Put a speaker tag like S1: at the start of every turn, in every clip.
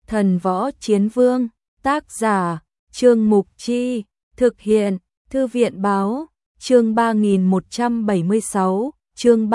S1: Thần Võ Chiến Vương, tác giả, Trương Mục Chi, thực hiện, Thư viện Báo, chương 3176, chương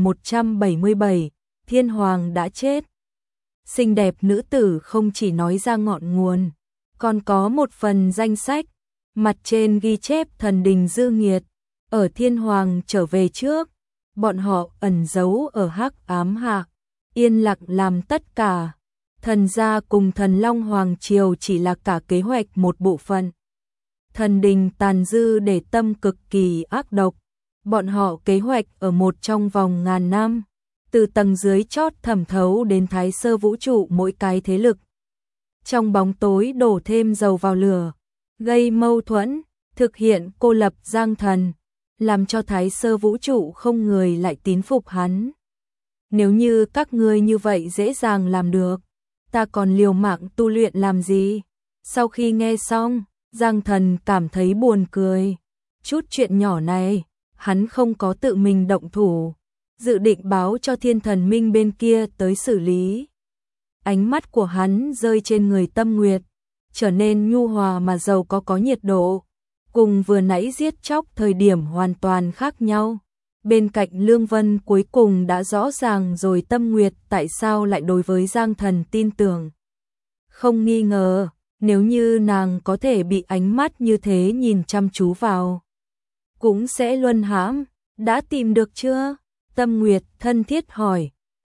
S1: 3177, Thiên Hoàng đã chết. Xinh đẹp nữ tử không chỉ nói ra ngọn nguồn, còn có một phần danh sách, mặt trên ghi chép thần đình dư nghiệt, ở Thiên Hoàng trở về trước, bọn họ ẩn giấu ở hắc ám hạ, yên lặng làm tất cả. Thần gia cùng Thần Long Hoàng Triều chỉ là cả kế hoạch một bộ phận. Thần đình tàn dư để tâm cực kỳ ác độc, bọn họ kế hoạch ở một trong vòng ngàn năm, từ tầng dưới chót thẩm thấu đến thái sơ vũ trụ mỗi cái thế lực. Trong bóng tối đổ thêm dầu vào lửa, gây mâu thuẫn, thực hiện cô lập Giang Thần, làm cho thái sơ vũ trụ không người lại tín phục hắn. Nếu như các ngươi như vậy dễ dàng làm được, ta còn liều mạng tu luyện làm gì? Sau khi nghe xong, Giang Thần cảm thấy buồn cười. Chút chuyện nhỏ này, hắn không có tự mình động thủ, dự định báo cho Thiên Thần Minh bên kia tới xử lý. Ánh mắt của hắn rơi trên người Tâm Nguyệt, trở nên nhu hòa mà giàu có nhiệt độ, cùng vừa nãy giết chóc thời điểm hoàn toàn khác nhau. Bên cạnh Lương Vân cuối cùng đã rõ ràng rồi Tâm Nguyệt tại sao lại đối với Giang Thần tin tưởng. Không nghi ngờ, nếu như nàng có thể bị ánh mắt như thế nhìn chăm chú vào, cũng sẽ luân hãm. Đã tìm được chưa? Tâm Nguyệt thân thiết hỏi.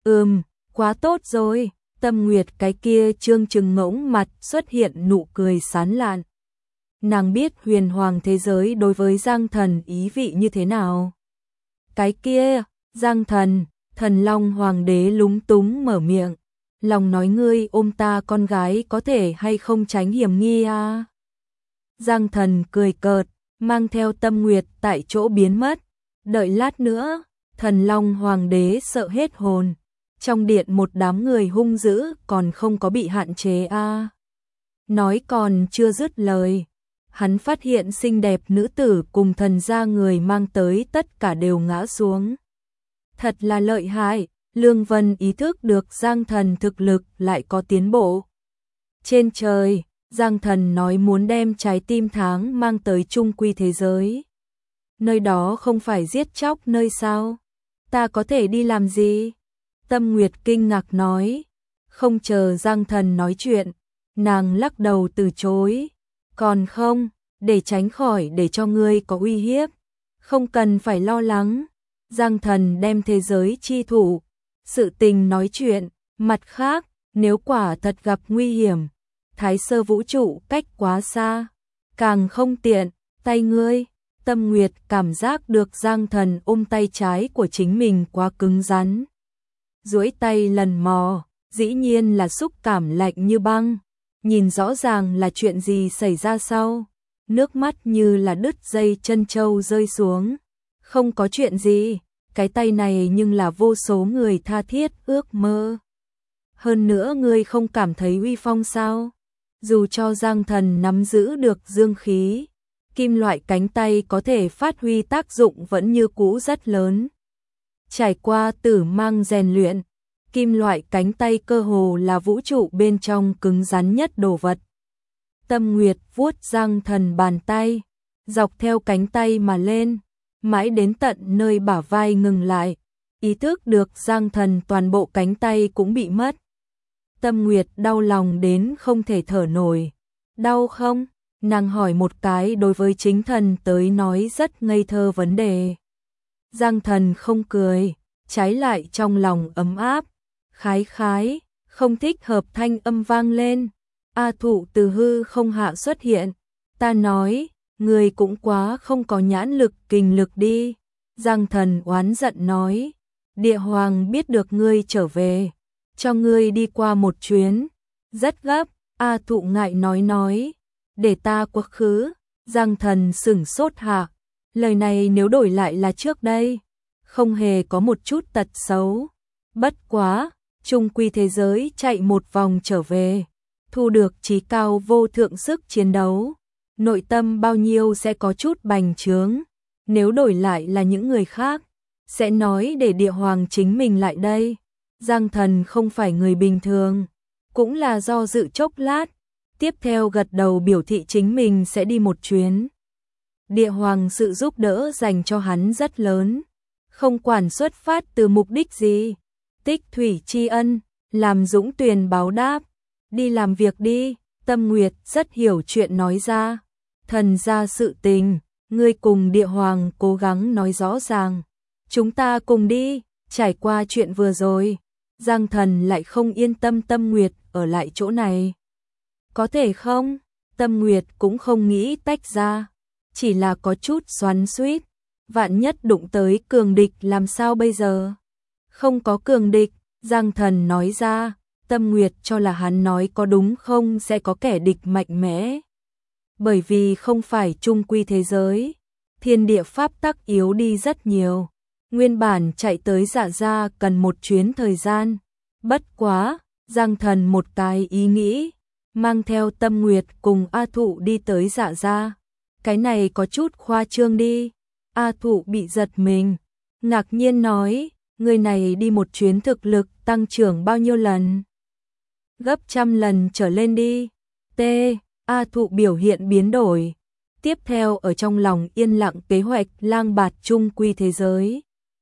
S1: Quá tốt rồi. Tâm Nguyệt cái kia trương trừng ngỗng mặt xuất hiện nụ cười sán lạn. Nàng biết huyền hoàng thế giới đối với Giang Thần ý vị như thế nào. Cái kia, Giang Thần, Thần Long Hoàng đế lúng túng mở miệng. Lòng nói ngươi ôm ta con gái có thể hay không tránh hiểm nghi à? Giang Thần cười cợt, mang theo Tâm Nguyệt tại chỗ biến mất. Đợi lát nữa, Thần Long Hoàng đế sợ hết hồn. Trong điện một đám người hung dữ còn không có bị hạn chế à? Nói còn chưa dứt lời, hắn phát hiện xinh đẹp nữ tử cùng thần gia người mang tới tất cả đều ngã xuống. Thật là lợi hại, Lương Vân ý thức được Giang Thần thực lực lại có tiến bộ. Trên trời, Giang Thần nói muốn đem trái tim tháng mang tới trung quy thế giới. Nơi đó không phải giết chóc nơi sao? Ta có thể đi làm gì? Tâm Nguyệt kinh ngạc nói. Không chờ Giang Thần nói chuyện, nàng lắc đầu từ chối. Còn không, để tránh khỏi để cho ngươi có uy hiếp. Không cần phải lo lắng. Giang Thần đem thế giới chi thủ, sự tình nói chuyện. Mặt khác, nếu quả thật gặp nguy hiểm, thái sơ vũ trụ cách quá xa, càng không tiện, tay ngươi. Tâm Nguyệt cảm giác được Giang Thần ôm tay trái của chính mình quá cứng rắn. Duỗi tay lần mò, dĩ nhiên là xúc cảm lạnh như băng. Nhìn rõ ràng là chuyện gì xảy ra sau. Nước mắt như là đứt dây chân châu rơi xuống. Không có chuyện gì, cái tay này nhưng là vô số người tha thiết ước mơ. Hơn nữa ngươi không cảm thấy uy phong sao? Dù cho Giang Thần nắm giữ được dương khí, kim loại cánh tay có thể phát huy tác dụng vẫn như cũ rất lớn. Trải qua tử mang rèn luyện, kim loại cánh tay cơ hồ là vũ trụ bên trong cứng rắn nhất đồ vật. Tâm Nguyệt vuốt Giang Thần bàn tay, dọc theo cánh tay mà lên, mãi đến tận nơi bả vai ngừng lại, ý thức được Giang Thần toàn bộ cánh tay cũng bị mất. Tâm Nguyệt đau lòng đến không thể thở nổi. Đau không? Nàng hỏi một cái đối với chính thần tới nói rất ngây thơ vấn đề. Giang Thần không cười, trái lại trong lòng ấm áp. Khái khái, không thích hợp thanh âm vang lên. A Thụ từ hư không hạ xuất hiện. Ta nói, người cũng quá không có nhãn lực kình lực đi. Giang Thần oán giận nói. Địa Hoàng biết được ngươi trở về, cho ngươi đi qua một chuyến. Rất gấp, A Thụ ngại nói. Để ta quá khứ. Giang Thần sửng sốt hạ. Lời này nếu đổi lại là trước đây, không hề có một chút tật xấu. Bất quá, trung quy thế giới chạy một vòng trở về, thu được chí cao vô thượng sức chiến đấu, nội tâm bao nhiêu sẽ có chút bành trướng. Nếu đổi lại là những người khác, sẽ nói để Địa Hoàng chính mình lại đây. Giang Thần không phải người bình thường, cũng là do dự chốc lát, tiếp theo gật đầu biểu thị chính mình sẽ đi một chuyến. Địa Hoàng sự giúp đỡ dành cho hắn rất lớn, không quản xuất phát từ mục đích gì, tích thủy tri ân, làm dũng tuyền báo đáp, đi làm việc đi. Tâm Nguyệt rất hiểu chuyện nói ra, thần ra sự tình, ngươi cùng Địa Hoàng cố gắng nói rõ ràng, chúng ta cùng đi. Trải qua chuyện vừa rồi, Giang Thần lại không yên tâm Tâm Nguyệt ở lại chỗ này. Có thể không? Tâm Nguyệt cũng không nghĩ tách ra, chỉ là có chút xoắn xuýt, vạn nhất đụng tới cường địch làm sao bây giờ? Không có cường địch, Giang Thần nói ra, Tâm Nguyệt cho là hắn nói có đúng không, sẽ có kẻ địch mạnh mẽ. Bởi vì không phải chung quy thế giới, thiên địa pháp tắc yếu đi rất nhiều. Nguyên bản chạy tới Dạ Gia cần một chuyến thời gian. Bất quá, Giang Thần một cái ý nghĩ, mang theo Tâm Nguyệt cùng A Thụ đi tới Dạ Gia. Cái này có chút khoa trương đi. A Thụ bị giật mình, ngạc nhiên nói, người này đi một chuyến thực lực tăng trưởng bao nhiêu lần? Gấp 100 lần trở lên đi. T. A Thụ biểu hiện biến đổi. Tiếp theo ở trong lòng yên lặng kế hoạch lang bạt chung quy thế giới.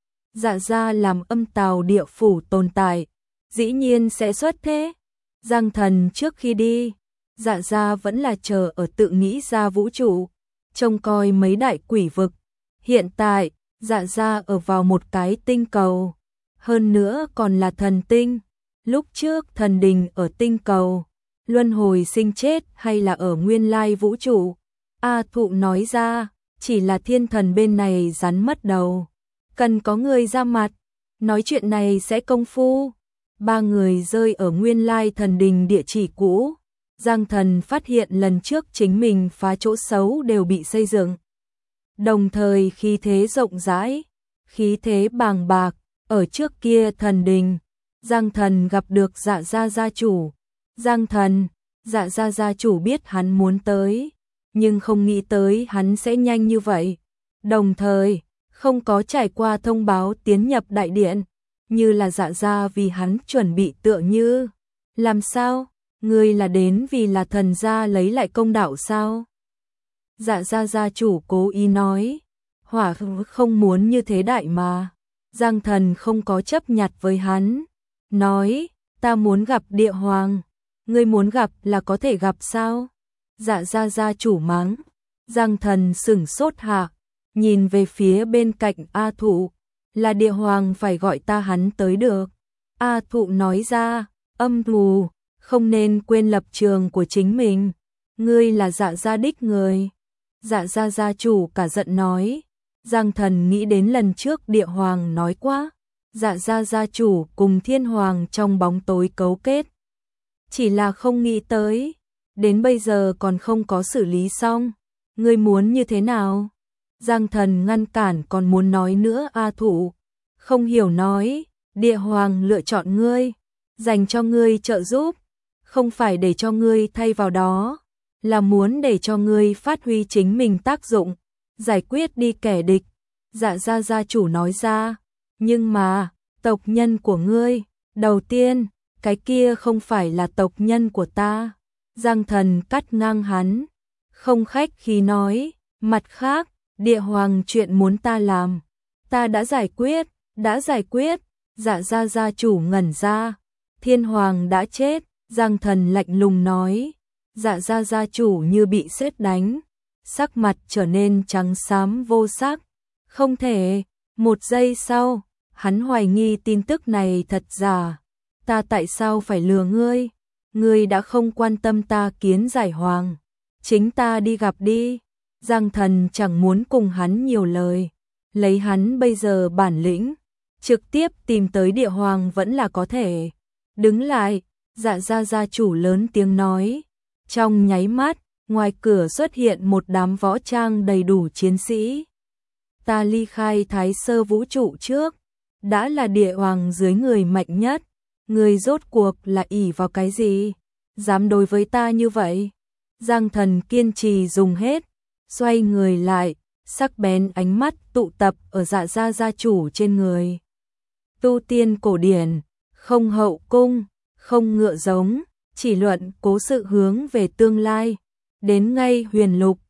S1: Dạ Gia làm âm tào địa phủ tồn tại, dĩ nhiên sẽ xuất thế. Giang Thần trước khi đi, Dạ Gia vẫn là chờ ở tự nghĩ ra vũ trụ, trông coi mấy đại quỷ vực. Hiện tại, Dạ Gia ở vào một cái tinh cầu, hơn nữa còn là thần tinh. Lúc trước thần đình ở tinh cầu, luân hồi sinh chết hay là ở nguyên lai vũ trụ? A Thụ nói ra, chỉ là thiên thần bên này rắn mất đầu. Cần có người ra mặt, nói chuyện này sẽ công phu. Ba người rơi ở nguyên lai thần đình địa chỉ cũ. Giang Thần phát hiện lần trước chính mình phá chỗ xấu đều bị xây dựng. Đồng thời khí thế rộng rãi, khí thế bàng bạc, ở trước kia thần đình. Giang Thần gặp được Dạ Gia gia chủ. Giang Thần, Dạ Gia gia chủ biết hắn muốn tới, nhưng không nghĩ tới hắn sẽ nhanh như vậy. Đồng thời, không có trải qua thông báo tiến nhập đại điện, như là Dạ Gia vì hắn chuẩn bị tựa như. Làm sao? Ngươi là đến vì là thần gia lấy lại công đạo sao? Dạ Gia gia chủ cố ý nói, hỏa không muốn như thế đại mà. Giang Thần không có chấp nhặt với hắn, nói, ta muốn gặp Địa Hoàng, ngươi muốn gặp là có thể gặp sao? Dạ Gia gia chủ mắng. Giang Thần sửng sốt hạ, nhìn về phía bên cạnh A Thụ, là Địa Hoàng phải gọi ta hắn tới được. A Thụ nói ra, âm thù, không nên quên lập trường của chính mình, ngươi là Dạ Gia đích người. Dạ Gia gia chủ cả giận nói. Giang Thần nghĩ đến lần trước Địa Hoàng nói quá, Dạ Gia gia chủ cùng Thiên Hoàng trong bóng tối cấu kết. Chỉ là không nghĩ tới, đến bây giờ còn không có xử lý xong, ngươi muốn như thế nào? Giang Thần ngăn cản còn muốn nói nữa. A Thụ không hiểu nói, Địa Hoàng lựa chọn ngươi, dành cho ngươi trợ giúp, không phải để cho ngươi thay vào đó, là muốn để cho ngươi phát huy chính mình tác dụng, giải quyết đi kẻ địch. Dạ Gia gia chủ nói ra, nhưng mà, tộc nhân của ngươi, đầu tiên, cái kia không phải là tộc nhân của ta. Giang Thần cắt ngang hắn, không khách khí nói, mặt khác, Địa Hoàng chuyện muốn ta làm, ta đã giải quyết, đã giải quyết. Dạ Gia gia chủ ngẩn ra, Thiên Hoàng đã chết. Giang Thần lạnh lùng nói. Dạ Gia gia chủ như bị sét đánh, sắc mặt trở nên trắng xám vô sắc. Không thể. Một giây sau, hắn hoài nghi tin tức này thật giả. Ta tại sao phải lừa ngươi? Ngươi đã không quan tâm ta kiến giải hoàng, chính ta đi gặp đi. Giang Thần chẳng muốn cùng hắn nhiều lời, lấy hắn bây giờ bản lĩnh, trực tiếp tìm tới Địa Hoàng vẫn là có thể. Đứng lại, Dạ Gia gia chủ lớn tiếng nói. Trong nháy mắt, ngoài cửa xuất hiện một đám võ trang đầy đủ chiến sĩ. Ta ly khai Thái Sơ vũ trụ trước, đã là Địa Hoàng dưới người mạnh nhất, người rốt cuộc là ỷ vào cái gì? Dám đối với ta như vậy? Giang Thần kiên trì dùng hết, xoay người lại, sắc bén ánh mắt tụ tập ở Dạ Gia gia chủ trên người. Tu tiên cổ điển, không hậu cung, không ngựa giống, chỉ luận cố sự hướng về tương lai. Đến ngay huyền lục,